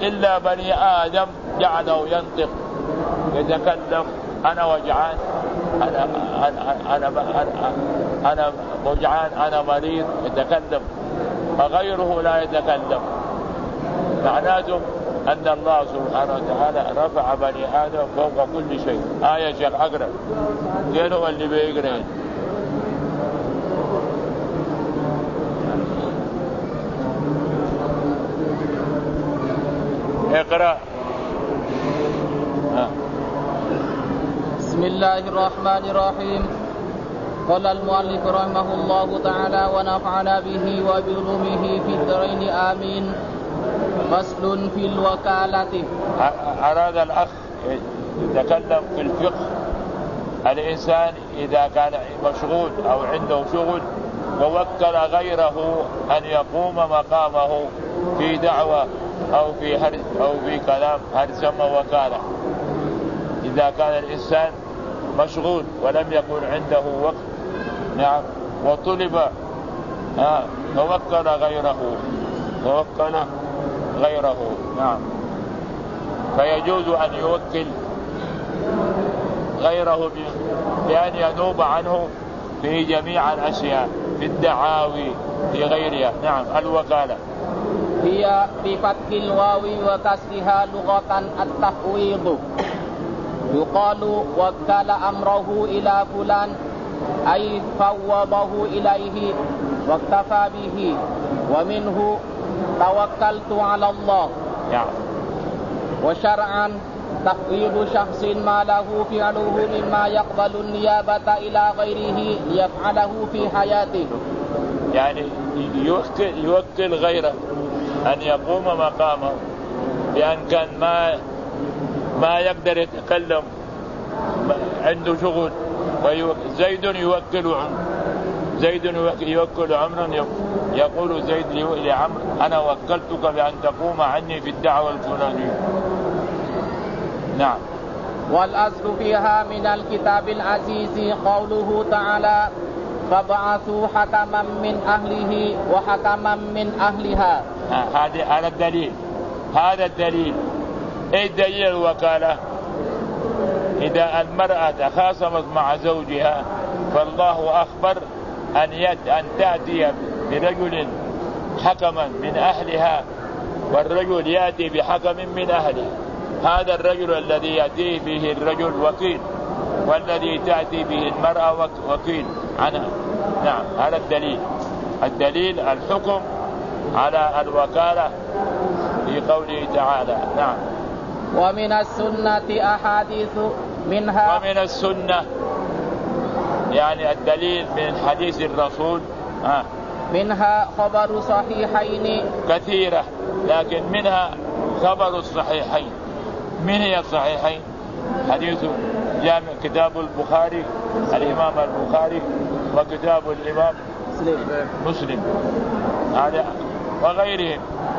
إلا بني آدم جعله ينطق يتكلم: أنا وجعان، أنا وجعان، أنا مريض، يتكلم، فغيره لا يتكلم. معناته أن الله سبحانه وتعالى رفع بني آدم فوق كل شيء. آية شيخ أقرأ، غير هو اللي بيقرأ. اقرأ. بسم الله الرحمن الرحيم. قال المؤلف رحمه الله تعالى ونفعنا به وبعلومه في الدارين آمين. فصل في الوكالة. أراد الأخ يتكلم في الفقه. الإنسان إذا كان مشغول أو عنده شغل ووكل غيره أن يقوم مقامه في دعوة أو في كلام، هل يسمى وكالة. إذا كان الإنسان مشغول ولم يكن عنده وقت، نعم، وطلب فوكل غيره، نعم، فيجوز أن يوكل غيره بأن ينوب عنه في جميع الأشياء، في الدعاوي، في غيرها. نعم. الوكالة هي بفتح الواو وكسرها لغة التفويض. يقال وكل أمره إلى فلان، أي فوضه إليه واكتفى به. ومنه توكلت على الله. وشرعا تفويض شخص ما له فعله مما يقبل النيابة إلى غيره ليفعله في حياته. يعني يوكل غيره أن يقوم مقامه، لأن كان ما يقدر يتكلم، عنده شغل. زيد يوكل عمرا، يقول زيد لعمر: أنا وكلتك بأن تقوم عني في الدعوة الفلانية. نعم. والأصل فيها من الكتاب العزيز قوله تعالى: فابعثوا حكما من أهله وحكما من أهلها. هذا الدليل. ايه دليل الوكالة؟ إذا المرأة تخاصمت مع زوجها فالله أخبر أن تأتي برجل حكما من أهلها، والرجل يأتي بحكم من أهله. هذا الرجل الذي يأتي به الرجل وكيل، والذي تأتي به المرأة وكيل عنها. نعم. هذا الدليل الحكم على الوكالة في قوله تعالى. نعم. ومن السنة أحاديث منها. ومن السنة يعني الدليل من حديث الرسول. منها خبر صحيحين كثيرة، لكن منها خبر الصحيحين. من هي الصحيحين؟ حديث جامع كتاب البخاري، الإمام البخاري، وكتاب الإمام مسلم، هذا وغيرهم.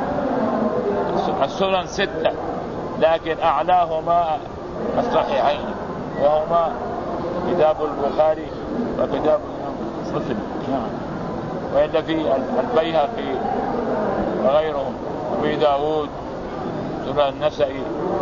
السنن 6، لكن أعلاهما الصحيحين، وهما كتاب البخاري وكتاب مسلم. وإلا في البيهقي وغيرهم، أبي داود، سنن النسائي.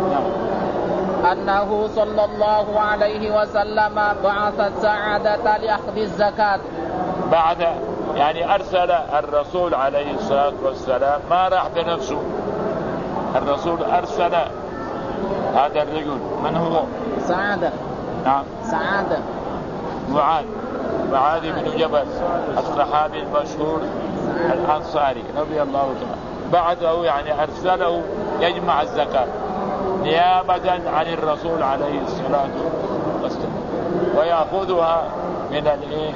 أنه صلى الله عليه وسلم بعث السعادة لأخذ الزكاة. بعد يعني أرسل الرسول عليه الصلاة والسلام، ما راح بنفسه. الرسول أرسل هذا الرجل. من هو؟ سعادة. نعم. سعادة. معاذ بن جبل الصحابي المشهور الأنصاري رضي الله تعالى. بعثه يعني أرسله يجمع الزكاة نيابة عن الرسول عليه الصلاة والسلام، ويأخذها من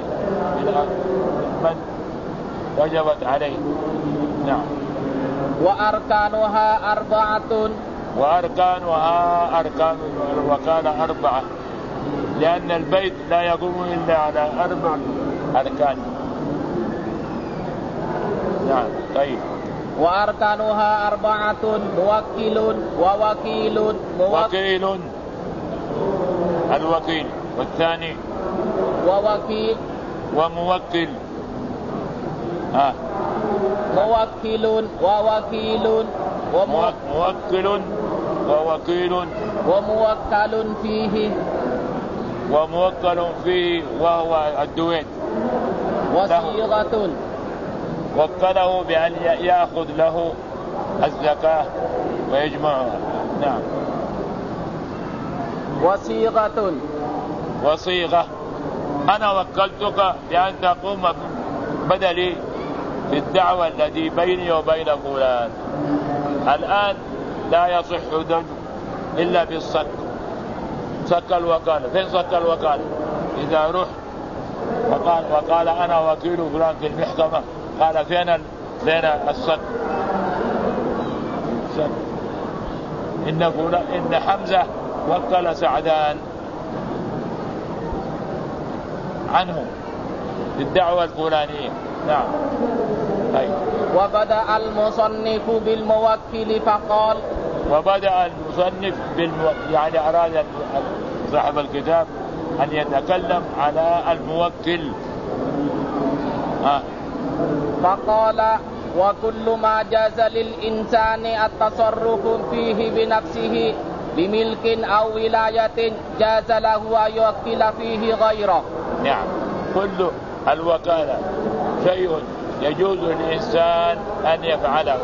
من وجبت عليه. نعم. وأركانها 4. وأركانها أركان الوكالة 4، لأن البيت لا يقوم إلا على 4 أركان. نعم. طيب. وأركانها 4: موكل ووكيل. الوكيل، والثاني ووكيل وموكل. موكل ووكيل موكل ووكيل وموكل فيه وهو الدوين. وصيغة وكله بأن يأخذ له الزكاة ويجمعها. نعم. وصيغة أنا وكلتك بأن تقوم بدلي في الدعوة التي بيني وبين فلان. الآن لا يصح دم إلا بالصك، صك الوكالة. فين صك الوكالة؟ إذا رحت وقال أنا وكيل فلان في المحكمة، قال فين الصك؟ إن حمزة وكل سعدان عنه للدعوة الفلانية. نعم. وبدأ المصنف بالموكل فقال. وبدأ المصنف يعني أراد صاحب الكتاب أن يتكلم على الموكل. فقال وكل ما جاز للإنسان التصرف فيه بنفسه بملك أو ولاية جاز له أن يوكل فيه غيره. نعم. كل الوكالة شيء يجوز للإنسان أن يفعله،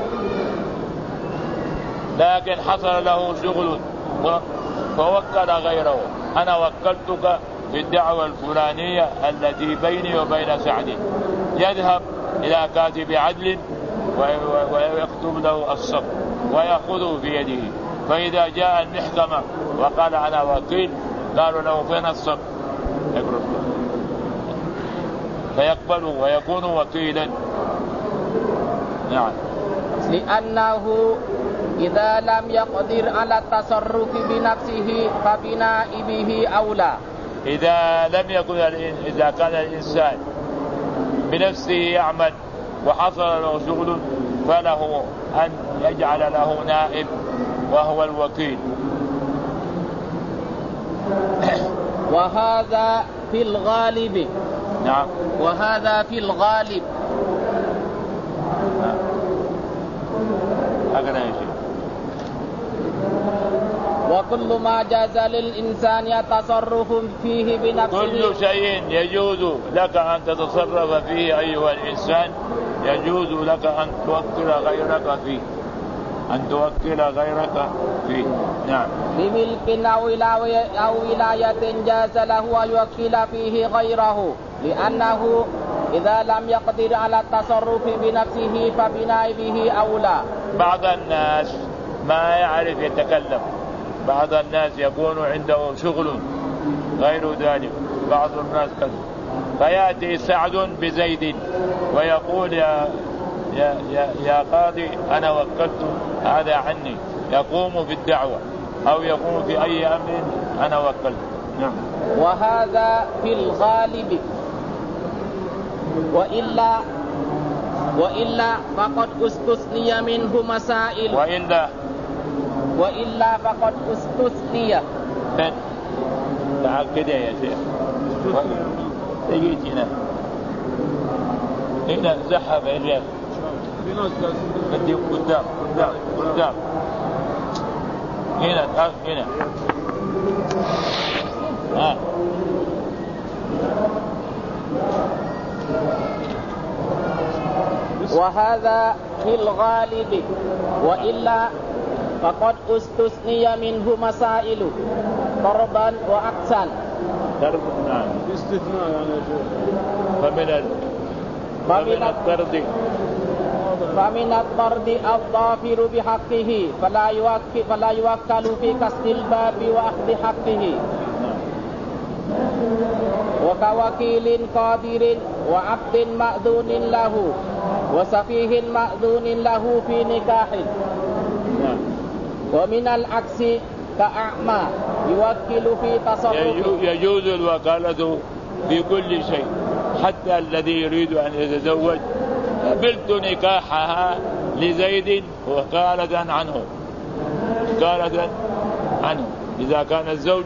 لكن حصل له شغل فوكل غيره. أنا وكلتك في الدعوة الفلانية التي بيني وبين سعد، يذهب إلى كاتب عدل ويكتب له الصك ويأخذه في يده. فإذا جاء المحكمة وقال أنا وكيل، قالوا له فين الصك؟ فيقبله ويكون وكيلا. نعم. لأنه إذا لم يقدر على التصرف بنفسه فبنائبه أولى. إذا كان الإنسان بنفسه يعمل وحصل له شغل فله أن يجعل له نائب وهو الوكيل. وهذا في الغالب. نعم. وهذا في الغالب. وكل ما جاز للإنسان يتصرف فيه بنفسه. كل شيء يجوز لك أن تتصرف فيه أيها الإنسان يجوز لك أن توكل غيرك فيه. نعم. بملك أو ولاية جاز له أن يوكل فيه غيره، لأنه إذا لم يقدر على التصرف بنفسه فبنائبه أولى. بعض الناس ما يعرف يتكلم، بعض الناس يكون عنده شغل غير ذلك، بعض الناس كذا، فيأتي سعد بزيد ويقول يا قاضي أنا وكلت هذا عني، يقوم في الدعوة أو يقوم في أي أمر أنا وكلت. نعم. وهذا في الغالب. وإلا فقد استثني منه مسائل. وإلا فقد استثني. تعال كده يا شيخ. تجيت هنا زحف الرياض. قدام هنا. وهذا في الغالب. وإلا فقد استثني منه مسائل ضربا وعكسا. نعم. استثناء يعني فمن الطرد الظافر بحقه فلا يوكل في كسر الباب وأخذ حقه، وكوكيل قادر وعبد مأذون له وسفيه مأذون له في نكاح. ومن العكس كأعمى يوكل في تصرف. يجوز الوكالة في كل شيء، حتى الذي يريد أن يتزوج قبلت نكاحها لزيد وكالة عنه إذا كان الزوج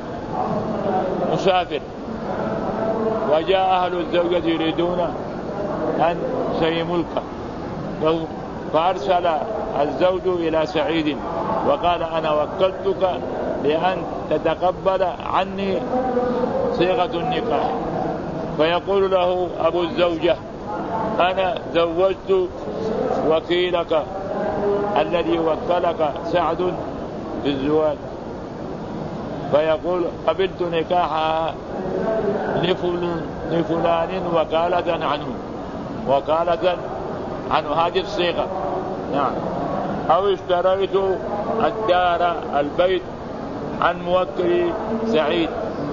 مسافر وجاء أهل الزوجة يريدون أن شيء ملكه فأرسل الزوج إلى سعيد وقال أنا وكلتك لأن تتقبل عني صيغة النكاح، فيقول له أبو الزوجة أنا زوجت وكيلك الذي وكلك سعد بالزواج، فيقول قبلت نكاحها لفلان وكالة عنه هذه الصيغة. نعم. أو اشتريت الدار البيت عن موكل سعيد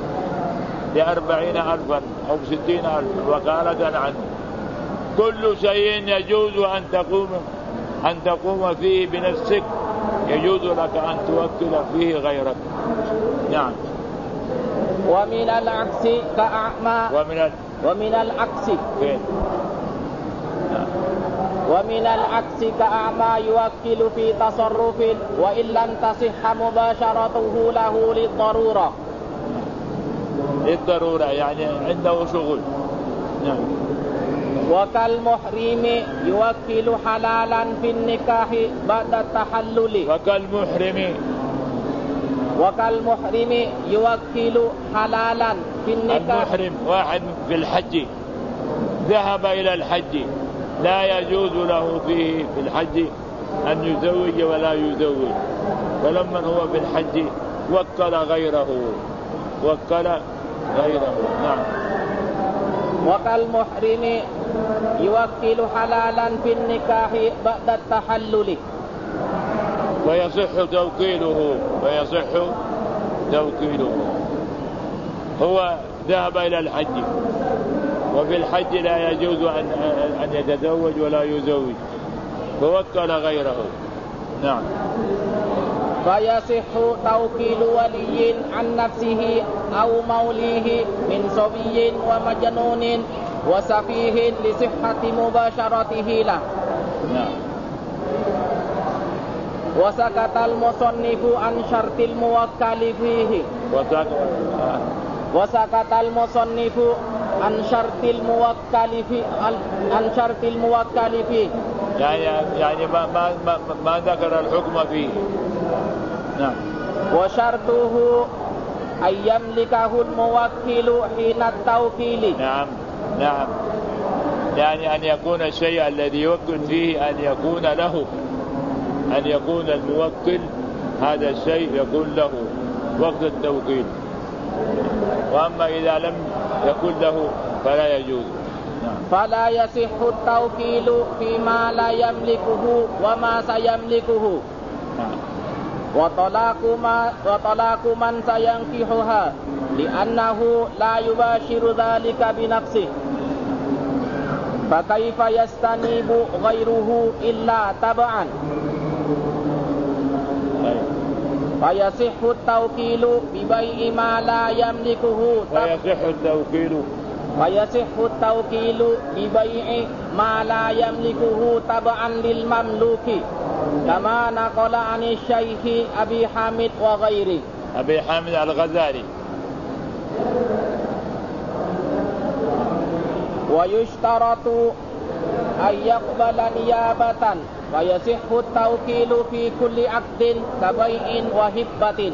ب40,000 أو 60,000 وكالة عنه. كل شيء يجوز أن تقوم فيه بنفسك يجوز لك أن توكل فيه غيرك. نعم. ومن العكس كأعمى ومن العكس ومن العكس كأعمى يوكل في تصرف وإن لم تصح مباشرته له للضرورة يعني عنده شغل. نعم. وكالمحرم يوكل حلالا في النكاح بعد التحلل. وكالمحرم يوكل حلالا في النكاح. المحرم واحد في الحج ذهب إلى الحج لا يجوز له فيه في الحج أن يزوج ولا يزوج، فلما هو في الحج وكل غيره. نعم. وكالمحرم يوكل حلالا في النكاح بعد التحلل ويصح توكيله. هو ذهب إلى الحج وفي الحج لا يجوز أن يتزوج ولا يزوج فوكل غيره. نعم. فيصح توكيل ولي عن نفسه أو موليه من صبي ومجنون وسفيه لصحة مباشرته له. نعم. وسكت المصنف عن شرط الموكل فيه. وسكت المصنف عن شرط الموكل فيه يعني ما ذكر الحكم فيه. نعم. وشرطه أن يملكه الموكل حين التوكيل. نعم. يعني أن يكون الشيء الذي يوكل فيه أن يكون له، أن يكون الموكل هذا الشيء يكون له وقت التوكيل، وأما إذا لم يكن له فلا يجوز. فلا يصح التوكيل فيما لا يملكه وما سيملكه. وطلاق من سينكحها لأنه لا يباشر ذلك بنفسه، فكيف يستنيب غيره إلا تبعا. فيصح التوكيل ببيع ما لا يملكه. فيصح التوكيل ببيع ما لا يملكه تبعا للمملوك، كما نقل عن الشيخ أبي حامد وغيره. أبي حامد الغزالي. ويشترط أن يقبل نيابة، ويصح التوكيل في كل عقد كبيع وهبة.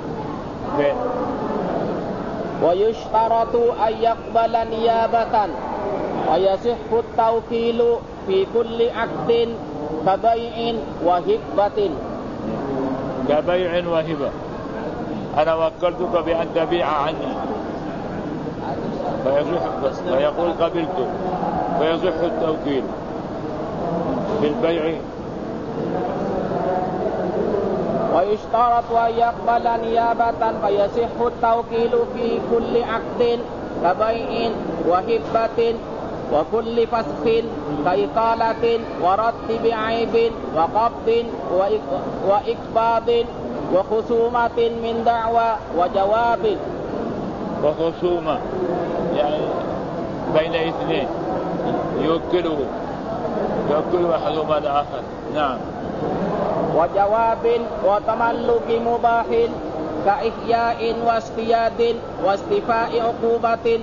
ويشترط أن يقبل نيابة، ويصح التوكيل في كل عقد كبيع وهبة. كبيع وهبة، أنا وكلتك بأن تبيع عني فيقول قبلت، فيصح التوكيل في البيع. ويشترط أن يقبل نيابة، فيصح التوكيل في كل عقد كبيع وهبة وكل فسخ كإقالة ورد بعيب وقبض وإقباض وخصومة من دعوى وجواب. وخصومة يعني بين اثنين يوكل أحدهما الآخر. نعم. وجواب وتملك مباح كإحياء واصطياد واستيفاء عقوبة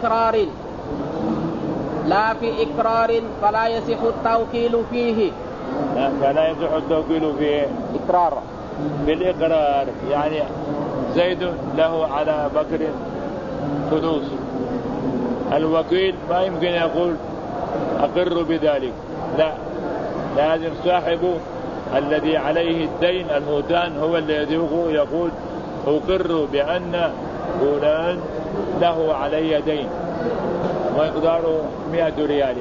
لا في إقرار فلا يصح التوكيل فيه فلا يصح التوكيل في إقرار بالإقرار. يعني زيد له على بكر فلوس، الوكيل ما يمكن يقول أقر بذلك، لا، لازم صاحبه الذي عليه الدين الموتان هو الذي يقول أقر بأن فلان له علي دين ويقدر 100 ريال.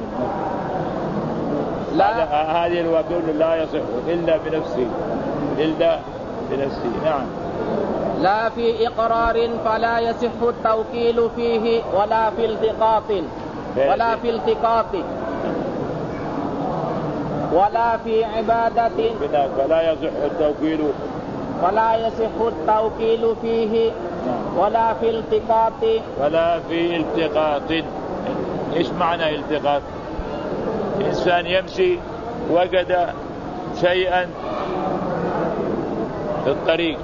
لا، هذه الوكيل لا يصح إلا بنفسه، نعم. لا في إقرار فلا يصح التوكيل فيه ولا في التقاط ولا في عبادة فلا يصح التوكيل فيه ولا في التقاط. إيش معنى التقاط؟ إنسان يمشي وجد شيئا في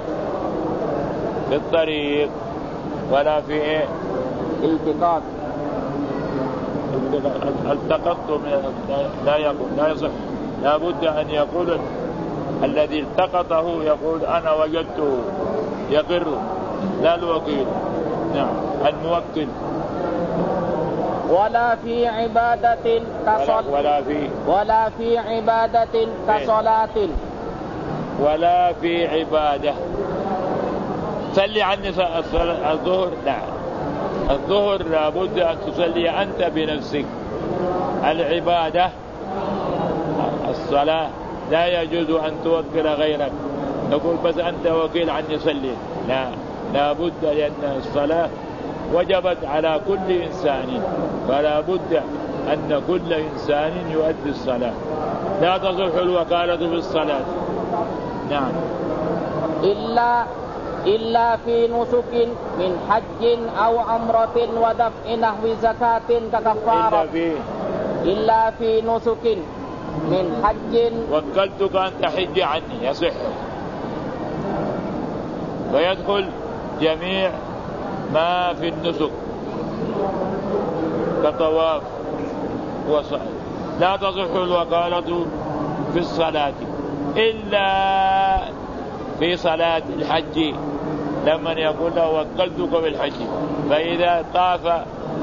الطريق ولا في إيه؟ التقاط. التقطت لا يصح، لا بد أن يقول الذي التقطه يقول أنا وجدته يقر، لا الوكيل، نعم، الموكل. ولا في عبادة ولا في عبادة كصلاة ولا في عبادة. صلي عني الظهر، لا، الظهر لابد أن تصلي أنت بنفسك. العبادة الصلاة لا يجوز أن توكل غيرك، تقول بس أنت وكيل عني صلي، لا بد، لأن الصلاة وجبت على كل إنسان، فلا بد أن كل إنسان يؤدي الصلاة. لا تصح الوكالة في الصلاة، نعم، إلا في نسك من حج أو عمرة ودفع نحو زكاة ككفارة. إلا في نسك من حج، وكلتك أن تحج عني، يصح، ويدخل جميع ما في النسك كطواف وصلاة. لا تصح الوكالة في الصلاة إلا في صلاة الحج، لمن يقول له وكلتك بالحج، فإذا طاف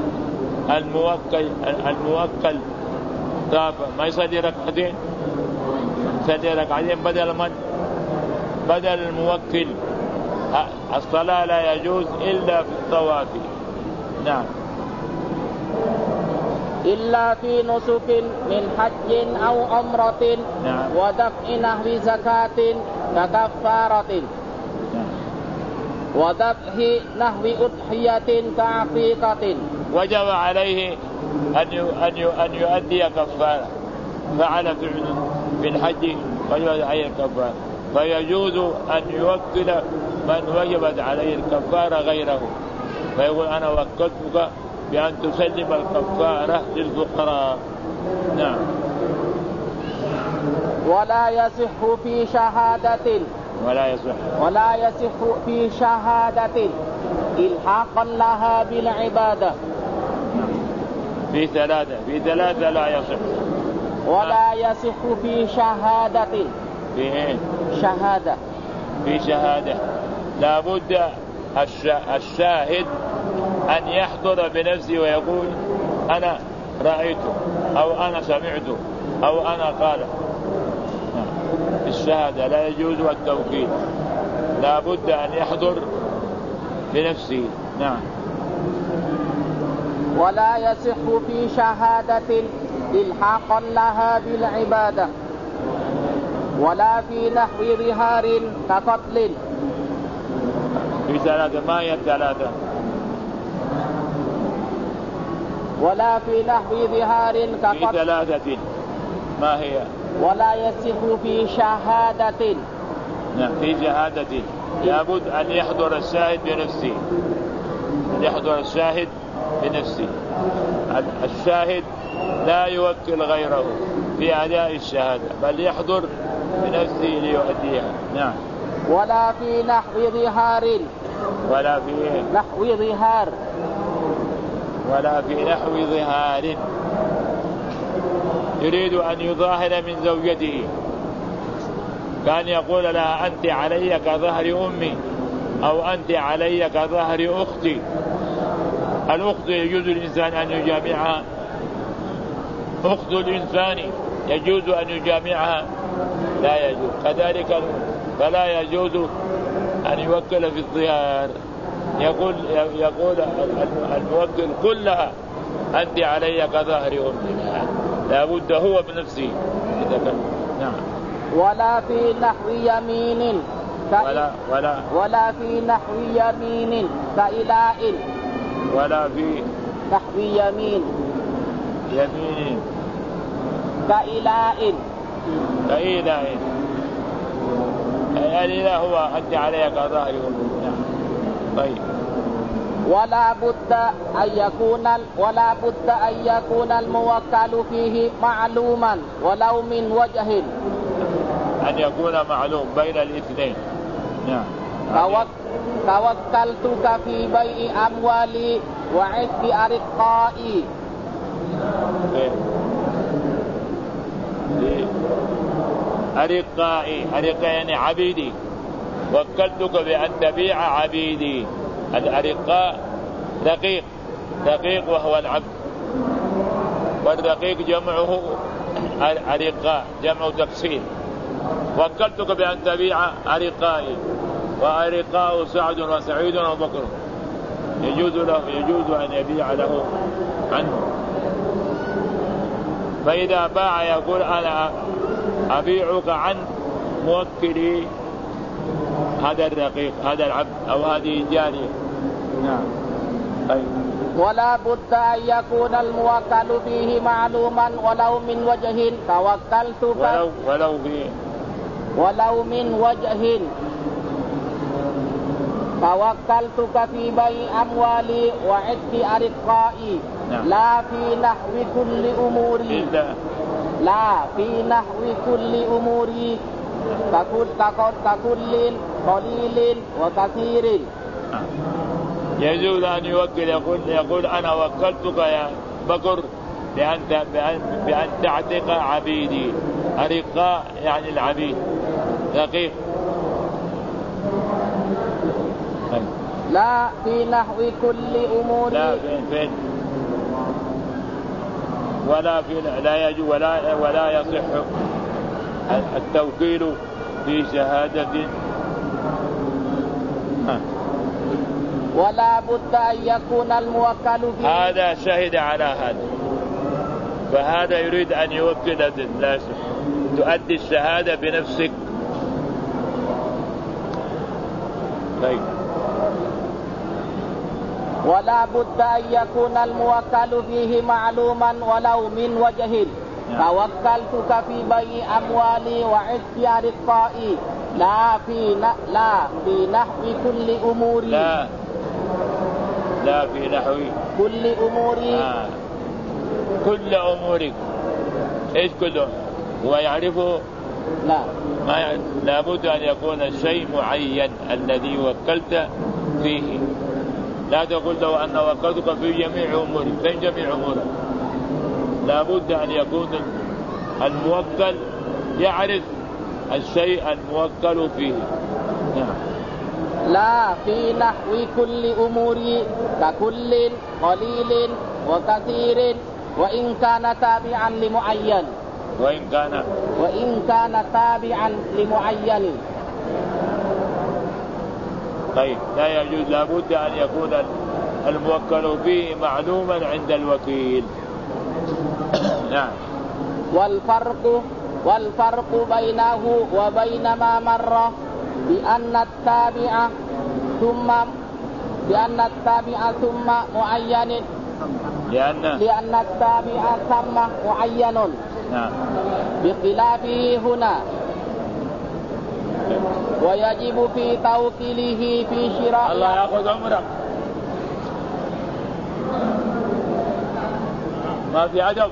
الموكل طاف ما يصلي ركعتين، يصلي ركعتين بدل الموكل. الصلاة لا يجوز إلا في الطواف، نعم. إلا في نسك من حج أو عمرة، نعم، ودفع نحو زكاة ككفارة، وذبح نحو أضحية كعقيقة. وجب عليه أن يؤدي كفارة، فعل في الحج وجب عليه الكفارة، فيجوز أن يوكل من وجبت عليه الكفارة غيره، فيقول أنا وكلتك بأن تسلم الكفارة للفقراء، نعم. ولا يصح في شهادة إلحاقا لها بالعبادة. في ثلاثة لا يصح. ولا يصح في شهادة. في شهادة لا بد الشاهد أن يحضر بنفسه ويقول أنا رأيته أو أنا سمعته أو أنا قال. الشهادة لا يجوز التوكيل، لا بد أن يحضر بنفسه، نعم. ولا يصح في شهادة إلحاقا لها بالعبادة، ولا في نحو ظهار كقتل. في ثلاثة، ما هي الثلاثة؟ ولا في نحو ظهار كقتل. في ثلاثة، ما هي؟ ولا يصح في شهادة. نعم، في شهادة لابد أن يحضر الشاهد بنفسه، الشاهد لا يوكل غيره في أداء الشهادة، بل يحضر بنفسه ليؤديها، نعم. ولا في نحو ظهار. ولا في يريد أن يظاهر من زوجته، كان يقول لها أنت علي كظهر أمي، أو أنت علي كظهر أختي. الأخت يجوز الإنسان أن يجامعها، أخت الإنسان يجوز أن يجامعها؟ لا يجوز. كذلك فلا يجوز أن يوكل في الظهار، يقول الموكل كلها أنت علي كظهر أمي، لا بد هو بنفسه. نعم. ولا في نحو يمين ولا في نحو يمين كإلاء، ولا في نحو يمين كإلاء الإله هو أنت علي كظهر أمي. طيب. ولا بد أن يكون الموكل فيه معلوما ولو من وجه، أن يكون معلوم بين الاثنين. نعم. توكلتك في بيع أموالي وعتق أرقائي. أرقائي يعني عبيدي، وكلتك بأن تبيع عبيدي. الأرقاء رقيق وهو العبد، والرقيق جمعه أرقاء، جمع تفصيل. وكلتك بأن تبيع أرقائي، وأرقاء سعد وسعيد وبكر، يجوز أن يبيع له عنه. فإذا باع يقول أنا أبيعك عن موكلي هذا الرقيق، هذا العبد أو هذه الجارية. نعم. طيب. ولا بد أن يكون الموكل فيه معلوما ولو من وجه. ولو من وجه. توكلتك في بيع أموالي وعتق أرقائي. نعم. لا في نحو كل أموري ككل قليل وكثير. يجوز أن يوكل، يقول أنا وكلتك يا بكر بأن تعتق عبيدي. أرقاء يعني العبيد، رقيق. لا في نحو كل أمور. لا فين لا يجوز ولا يصح التوكيل في شهادة. ولا بد أن يكون الموكل فيه. هذا شهد على هذا، فهذا يريد أن يوكل الناس، تؤدي الشهادة بنفسك. طيب. ولا بد أن يكون الموكل فيه معلوما ولو من وجه. توكلتك في بيع أموالي وعتق أرقائي. لا في نحو كل أموري. لا في نحو كل أموري. كل أمورك. إيش كله؟ هو يعرفه؟ لا. لا بد أن يكون الشيء معين الذي وكلت فيه. لا تقول له أن وكلتك في جميع أمورك. فين جميع أمورك؟ لا بد أن يكون الموكل يعرف الشيء الموكل فيه. لا في نحو كل أموري ككل قليل وكثير وإن كان تابعا لمعين. وإن كان تابعا لمعين. طيب. لا يجوز، لا بد أن يكون الموكل فيه معلوما عند الوكيل. نعم. والفرق بينه وبين ما مر بأن التابع ثم معين، لأن التابع ثم معين. نعم. بخلافه هنا. ويجب في توكيله في شراء. الله يأخذ عمرك، ما في عجب.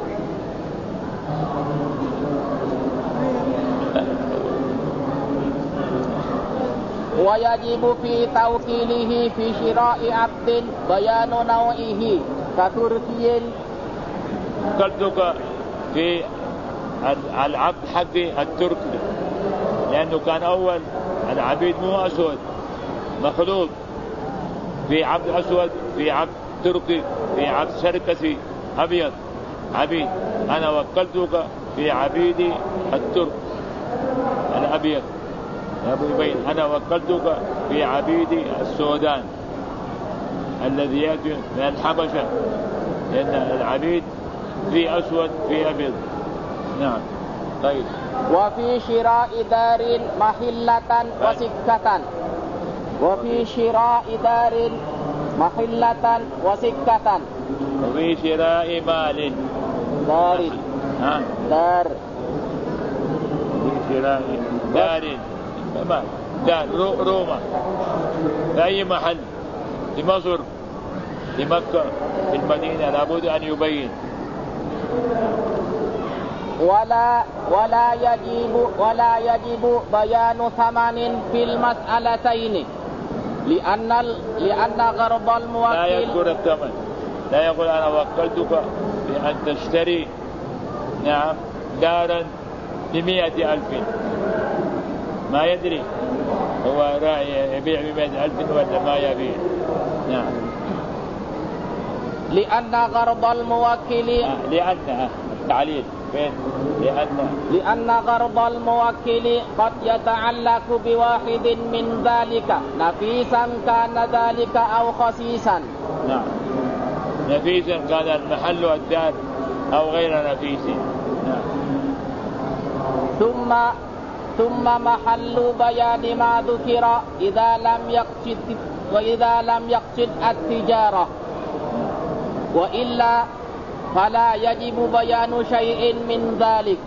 ويجب في توكيله في شراء عبد بيان نوعه كتركي. وكلتك في العبد حق التركي، لأنه كان أول العبيد مو أسود مخلوط، في عبد أسود، في عبد تركي، في عبد سركسي أبيض عبيد. أنا وكلتك في عبيدي الترك الأبيض يا أبو يبين، أنا وكلتك في عبيدي السودان الذي يأتي من الحبشة، لأن العبيد في أسود في أبيض. نعم. طيب. وفي شراء دار محلة وسكة، وفي شراء دار محلة وسكة، وفي شراء مال دار دار في شراء دار روما في أي محل، في مصر، في مكة، في المدينة، لابد أن يبين. ولا يجب بيان ثمن في المسألتين، لأن غرض الموكل لا يذكر الثمن، لا يقول أنا وكلتك بأن تشتري نعم دارا ب100,000، ما يدري هو يبيع ب100,000 ولا ما يبيع. نعم. لأن غرض الموكل التعليل فين؟ لأن غرض الموكل قد يتعلق بواحد من ذلك، نفيسا كان ذلك أو خسيسا. نعم. نفيسا كان المحل والدار أو غير نفيس. نعم. ثم محل بيان ما ذكر إذا لم يقصد التجارة، وإلا فلا يجب بيان شيء من ذلك.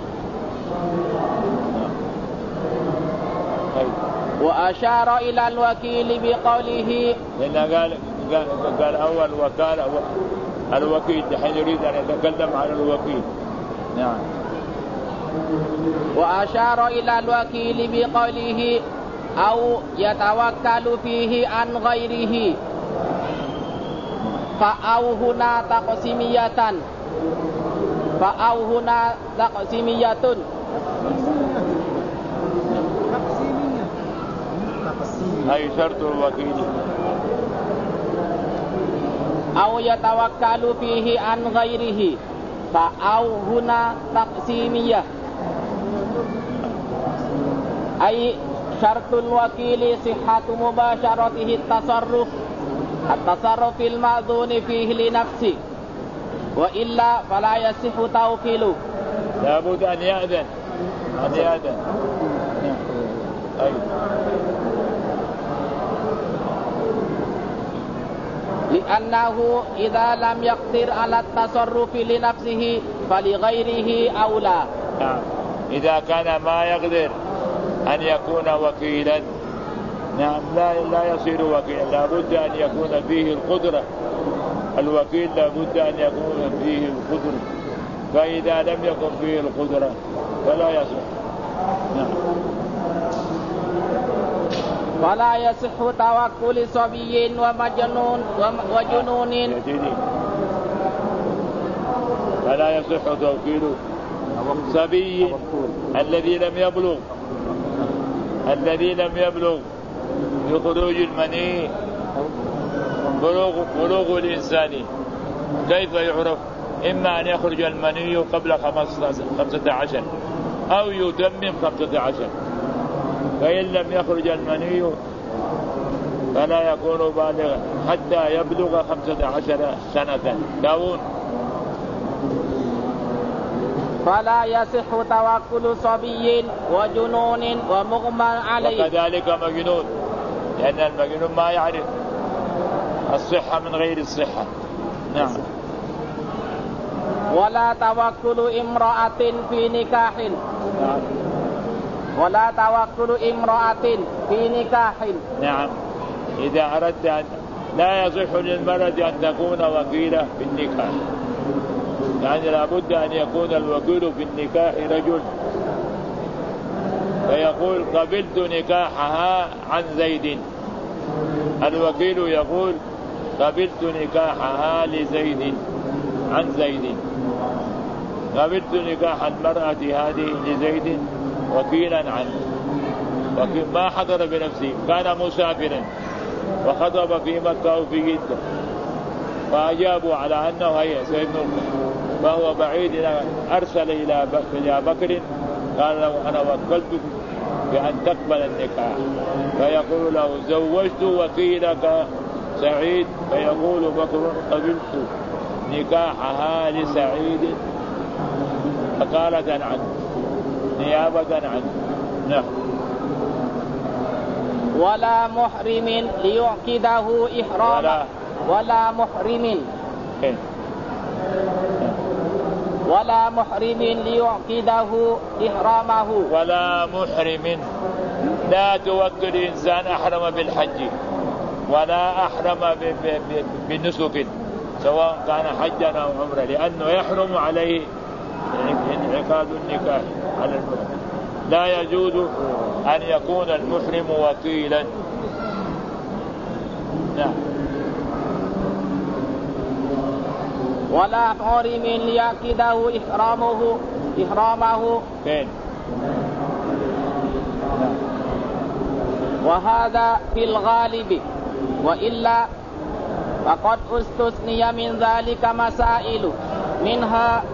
وأشار إلى الوكيل بقوله، لأن قال أول وكالة الوكيل، حين يريد أن يتكلم على الوكيل. نعم. وأشار إلى الوكيل بقوله أو يتوكل فيه عن غيره، فأو هنا تقسيمية أي شرط الوكيل، أو يتوكل فيه عن غيره، فأو هنا تقسيمية أي شرط الوكيل صحة مباشرته التصرف المأذون فيه لنفسه، وإلا فلا يصح توكيله. لابد أن يأذن لأنه إذا لم يقدر على التصرف لنفسه فلغيره أولى. إذا كان ما يقدر أن يكون وكيلا، نعم، لا يصير وكيلا، لابد أن يكون فيه القدرة. الوكيل لابد أن يكون فيه القدرة، فإذا لم يكن فيه القدرة فلا يصح. نعم. ولا يصح توكل صبي وجنون فلا يصح توكيل صبي الذي لم يبلغ بخروج المني بلوغ الإنسان. كيف يعرف؟ إما أن يخرج المني قبل 15 أو يتمم 15، فإن لم يخرج المني فلا يكون بالغا حتى يبلغ 15 سنة. داون. فلا يصح توكل صبي وجنون ومغمى عليه، وكذلك مجنون، لأن المجنون ما يعرف الصحة من غير الصحة. نعم. ولا توكل امرأة في نكاح. نعم. ولا توكل امرأة في نكاح. نعم. إذا أردت أن لا يصح للمرأة أن تكون وكيلة في النكاح، يعني لابد أن يكون الوكيل في النكاح رجل، فيقول قبلت نكاحها عن زيد، الوكيل يقول قبلت نكاحها لزيد عن زيد. قبلت نكاح المرأة هذه لزيد وكيلا عنه، ما حضر بنفسه، كان مسافرا وخطب في مكة وفي جدة، فأجابوا على أنه هي سيد فهو بعيد، أرسل إلى بكر قال له أنا وكلتك بأن تقبل النكاح، فيقول له زوجت وكيلك سعيد، فيقول بكر قبلت نكاحها لسعيد وكالة عنه نيابة عنه. نعم. ولا محرم ليعقده إحراما ولا محرم ليعقده إحرامه ولا محرم، لا توكل إنسان أحرم بالحج ولا أحرم بالنسك سواء كان حجا أو عمرة، لأنه يحرم عليه انعقاد النكاح على المحرم. لا يجوز أن يكون المحرم وكيلا. نعم. ولا محرم ليعقده إحرامه فين؟ وهذا في الغالب، وإلا فقد استثني من ذلك مسائل، منها